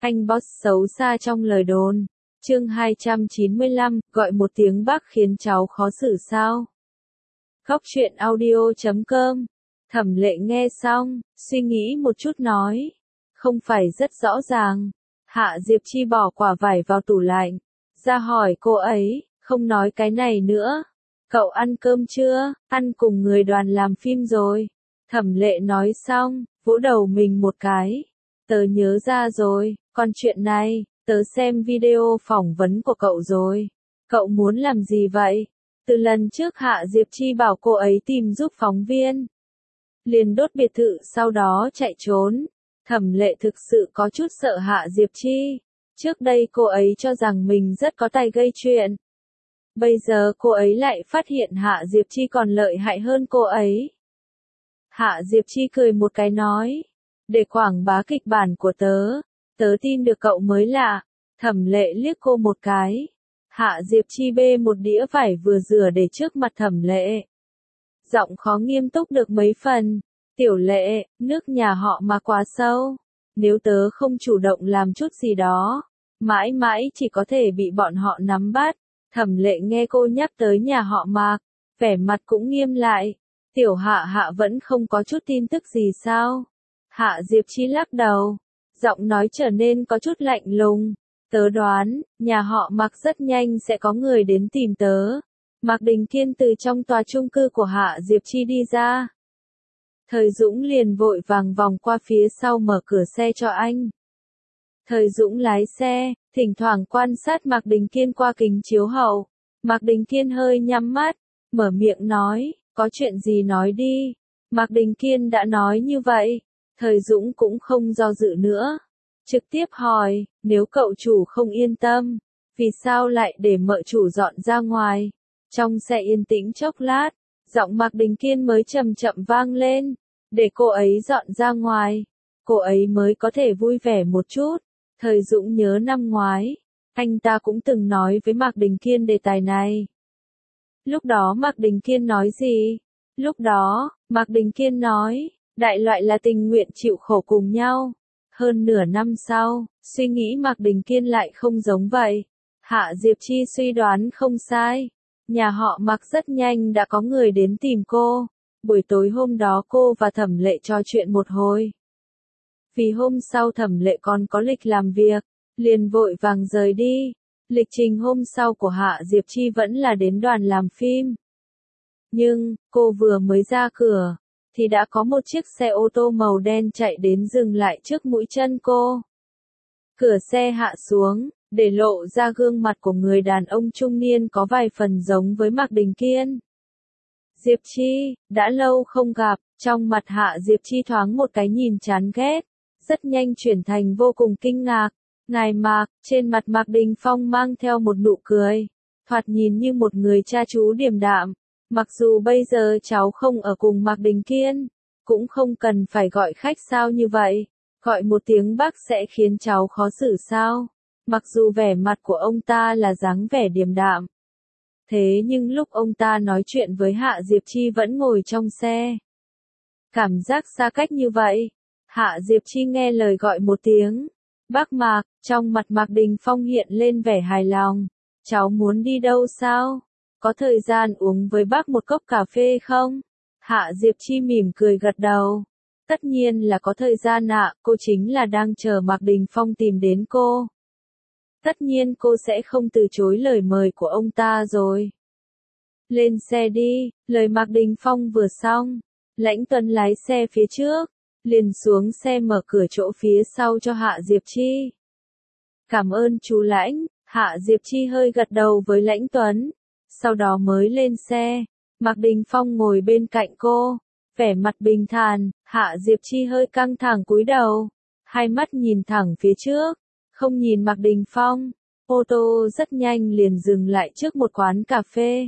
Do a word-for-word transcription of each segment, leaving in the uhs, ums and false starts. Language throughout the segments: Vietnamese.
Anh boss xấu xa trong lời đồn. Chương hai trăm chín mươi lăm, gọi một tiếng bác khiến cháu khó xử sao? Góc truyện audio chấm com. Thẩm Lệ nghe xong, suy nghĩ một chút nói. Không phải rất rõ ràng. Hạ Diệp Chi bỏ quả vải vào tủ lạnh. Ra hỏi cô ấy, không nói cái này nữa. Cậu ăn cơm chưa? Ăn cùng người đoàn làm phim rồi. Thẩm Lệ nói xong, vỗ đầu mình một cái. Tớ nhớ ra rồi, còn chuyện này, tớ xem video phỏng vấn của cậu rồi. Cậu muốn làm gì vậy? Từ lần trước Hạ Diệp Chi bảo cô ấy tìm giúp phóng viên. Liền đốt biệt thự sau đó chạy trốn. Thẩm Lệ thực sự có chút sợ Hạ Diệp Chi. Trước đây cô ấy cho rằng mình rất có tài gây chuyện. Bây giờ cô ấy lại phát hiện Hạ Diệp Chi còn lợi hại hơn cô ấy. Hạ Diệp Chi cười một cái nói. Để quảng bá kịch bản của tớ. Tớ tin được cậu mới lạ. Thẩm Lệ liếc cô một cái. Hạ Diệp Chi bê một đĩa vải vừa rửa để trước mặt Thẩm Lệ. Giọng khó nghiêm túc được mấy phần. Tiểu Lệ, nước nhà họ mà quá sâu. Nếu tớ không chủ động làm chút gì đó, mãi mãi chỉ có thể bị bọn họ nắm bắt. Thẩm Lệ nghe cô nhắc tới nhà họ Mạc, vẻ mặt cũng nghiêm lại. Tiểu Hạ Hạ vẫn không có chút tin tức gì sao? Hạ Diệp Chi lắc đầu, giọng nói trở nên có chút lạnh lùng. Tớ đoán, nhà họ Mạc rất nhanh sẽ có người đến tìm tớ. Mạc Đình Kiên từ trong tòa chung cư của Hạ Diệp Chi đi ra. Thời Dũng liền vội vàng vòng qua phía sau mở cửa xe cho anh. Thời Dũng lái xe, thỉnh thoảng quan sát Mạc Đình Kiên qua kính chiếu hậu. Mạc Đình Kiên hơi nhắm mắt, mở miệng nói, có chuyện gì nói đi. Mạc Đình Kiên đã nói như vậy, Thời Dũng cũng không do dự nữa. Trực tiếp hỏi, nếu cậu chủ không yên tâm, vì sao lại để mợ chủ dọn ra ngoài? Trong xe yên tĩnh chốc lát, giọng Mạc Đình Kiên mới chậm chậm vang lên, để cô ấy dọn ra ngoài, cô ấy mới có thể vui vẻ một chút. Thời Dũng nhớ năm ngoái, anh ta cũng từng nói với Mạc Đình Kiên đề tài này. Lúc đó Mạc Đình Kiên nói gì? Lúc đó, Mạc Đình Kiên nói, đại loại là tình nguyện chịu khổ cùng nhau. Hơn nửa năm sau, suy nghĩ Mạc Đình Kiên lại không giống vậy. Hạ Diệp Chi suy đoán không sai. Nhà họ Mạc rất nhanh đã có người đến tìm cô. Buổi tối hôm đó cô và Thẩm Lệ trò chuyện một hồi. Vì hôm sau Thẩm Lệ còn có lịch làm việc, liền vội vàng rời đi. Lịch trình hôm sau của Hạ Diệp Chi vẫn là đến đoàn làm phim. Nhưng, cô vừa mới ra cửa, thì đã có một chiếc xe ô tô màu đen chạy đến dừng lại trước mũi chân cô. Cửa xe hạ xuống, để lộ ra gương mặt của người đàn ông trung niên có vài phần giống với Mạc Đình Kiên. Diệp Chi, đã lâu không gặp, trong mặt Hạ Diệp Chi thoáng một cái nhìn chán ghét, rất nhanh chuyển thành vô cùng kinh ngạc. Ngài Mạc, trên mặt Mạc Đình Phong mang theo một nụ cười, thoạt nhìn như một người cha chú điềm đạm. Mặc dù bây giờ cháu không ở cùng Mạc Đình Kiên, cũng không cần phải gọi khách sao như vậy, gọi một tiếng bác sẽ khiến cháu khó xử sao? Mặc dù vẻ mặt của ông ta là dáng vẻ điềm đạm. Thế nhưng lúc ông ta nói chuyện với Hạ Diệp Chi vẫn ngồi trong xe. Cảm giác xa cách như vậy. Hạ Diệp Chi nghe lời gọi một tiếng. Bác Mạc, trong mặt Mạc Đình Phong hiện lên vẻ hài lòng. Cháu muốn đi đâu sao? Có thời gian uống với bác một cốc cà phê không? Hạ Diệp Chi mỉm cười gật đầu. Tất nhiên là có thời gian ạ, cô chính là đang chờ Mạc Đình Phong tìm đến cô. Tất nhiên cô sẽ không từ chối lời mời của ông ta rồi. Lên xe đi, lời Mạc Đình Phong vừa xong. Lãnh Tuấn lái xe phía trước, liền xuống xe mở cửa chỗ phía sau cho Hạ Diệp Chi. Cảm ơn chú Lãnh, Hạ Diệp Chi hơi gật đầu với Lãnh Tuấn. Sau đó mới lên xe, Mạc Đình Phong ngồi bên cạnh cô, vẻ mặt bình thản. Hạ Diệp Chi hơi căng thẳng cúi đầu, hai mắt nhìn thẳng phía trước, không nhìn Mạc Đình Phong. Ô tô rất nhanh liền dừng lại trước một quán cà phê.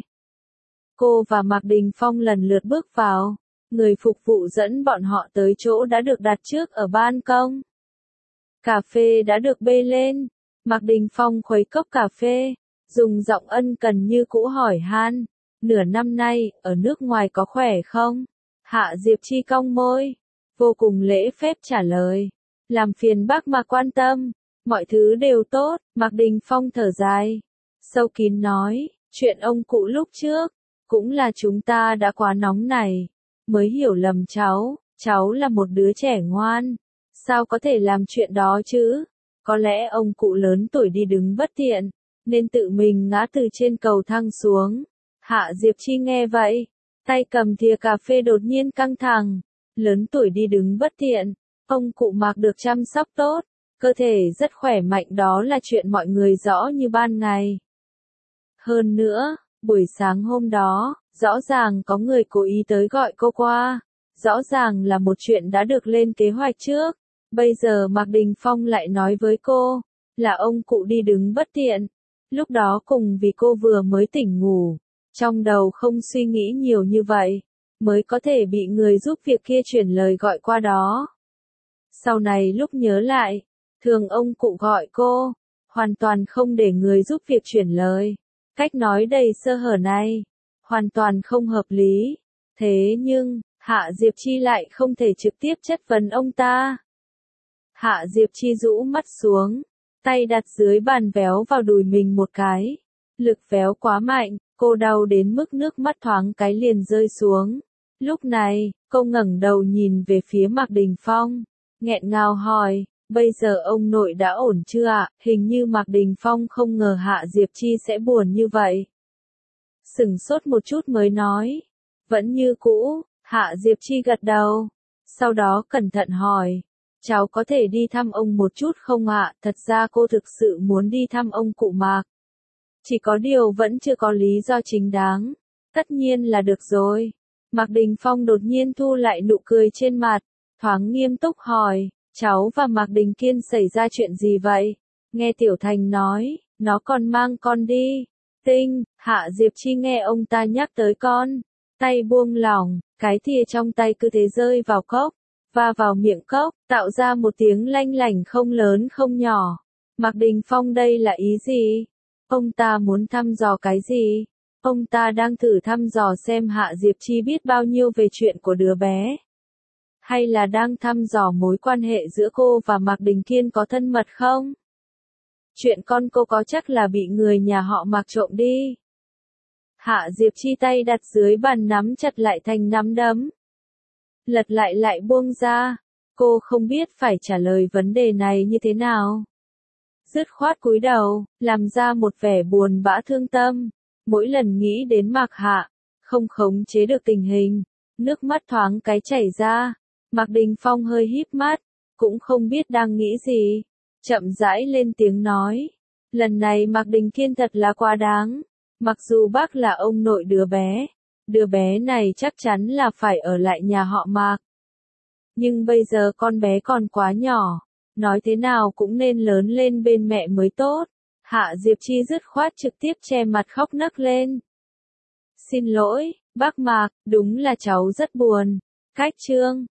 Cô và Mạc Đình Phong lần lượt bước vào, người phục vụ dẫn bọn họ tới chỗ đã được đặt trước ở ban công. Cà phê đã được bê lên, Mạc Đình Phong khuấy cốc cà phê, dùng giọng ân cần như cũ hỏi han, nửa năm nay, ở nước ngoài có khỏe không? Hạ Diệp Chi cong môi, vô cùng lễ phép trả lời, làm phiền bác mà quan tâm. Mọi thứ đều tốt, Mạc Đình Phong thở dài. Sâu kín nói, chuyện ông cụ lúc trước, cũng là chúng ta đã quá nóng này, mới hiểu lầm cháu, cháu là một đứa trẻ ngoan, sao có thể làm chuyện đó chứ? Có lẽ ông cụ lớn tuổi đi đứng bất tiện, nên tự mình ngã từ trên cầu thang xuống. Hạ Diệp Chi nghe vậy, tay cầm thìa cà phê đột nhiên căng thẳng, lớn tuổi đi đứng bất tiện, ông cụ Mạc được chăm sóc tốt, cơ thể rất khỏe mạnh, đó là chuyện mọi người rõ như ban ngày. Hơn nữa, buổi sáng hôm đó, rõ ràng có người cố ý tới gọi cô qua, rõ ràng là một chuyện đã được lên kế hoạch trước, bây giờ Mạc Đình Phong lại nói với cô, là ông cụ đi đứng bất tiện, lúc đó cùng vì cô vừa mới tỉnh ngủ, trong đầu không suy nghĩ nhiều như vậy, mới có thể bị người giúp việc kia chuyển lời gọi qua đó. Sau này lúc nhớ lại, thường ông cụ gọi cô, hoàn toàn không để người giúp việc chuyển lời. Cách nói đầy sơ hở này, hoàn toàn không hợp lý. Thế nhưng, Hạ Diệp Chi lại không thể trực tiếp chất vấn ông ta. Hạ Diệp Chi rũ mắt xuống, tay đặt dưới bàn véo vào đùi mình một cái. Lực véo quá mạnh, cô đau đến mức nước mắt thoáng cái liền rơi xuống. Lúc này, cô ngẩng đầu nhìn về phía Mạc Đình Phong, nghẹn ngào hỏi, bây giờ ông nội đã ổn chưa ạ? Hình như Mạc Đình Phong không ngờ Hạ Diệp Chi sẽ buồn như vậy. Sửng sốt một chút mới nói, vẫn như cũ. Hạ Diệp Chi gật đầu, sau đó cẩn thận hỏi, cháu có thể đi thăm ông một chút không ạ? Thật ra cô thực sự muốn đi thăm ông cụ Mạc. Chỉ có điều vẫn chưa có lý do chính đáng. Tất nhiên là được rồi. Mạc Đình Phong đột nhiên thu lại nụ cười trên mặt, thoáng nghiêm túc hỏi, cháu và Mạc Đình Kiên xảy ra chuyện gì vậy? Nghe Tiểu Thành nói, nó còn mang con đi. Tinh, Hạ Diệp Chi nghe ông ta nhắc tới con, tay buông lỏng, cái thìa trong tay cứ thế rơi vào cốc, và vào miệng cốc, tạo ra một tiếng lanh lảnh không lớn không nhỏ. Mạc Đình Phong đây là ý gì? Ông ta muốn thăm dò cái gì? Ông ta đang thử thăm dò xem Hạ Diệp Chi biết bao nhiêu về chuyện của đứa bé. Hay là đang thăm dò mối quan hệ giữa cô và Mạc Đình Kiên có thân mật không? Chuyện con cô có chắc là bị người nhà họ Mạc trộm đi. Hạ Diệp Chi tay đặt dưới bàn nắm chặt lại thành nắm đấm. Lật lại lại buông ra. Cô không biết phải trả lời vấn đề này như thế nào. Dứt khoát cúi đầu, làm ra một vẻ buồn bã thương tâm. Mỗi lần nghĩ đến Mạc Hạ, không khống chế được tình hình, nước mắt thoáng cái chảy ra. Mạc Đình Phong hơi híp mắt, cũng không biết đang nghĩ gì. Chậm rãi lên tiếng nói, lần này Mạc Đình Kiên thật là quá đáng. Mặc dù bác là ông nội đứa bé, đứa bé này chắc chắn là phải ở lại nhà họ Mạc. Nhưng bây giờ con bé còn quá nhỏ, nói thế nào cũng nên lớn lên bên mẹ mới tốt. Hạ Diệp Chi dứt khoát trực tiếp che mặt khóc nấc lên. Xin lỗi, bác Mạc, đúng là cháu rất buồn. Cách chương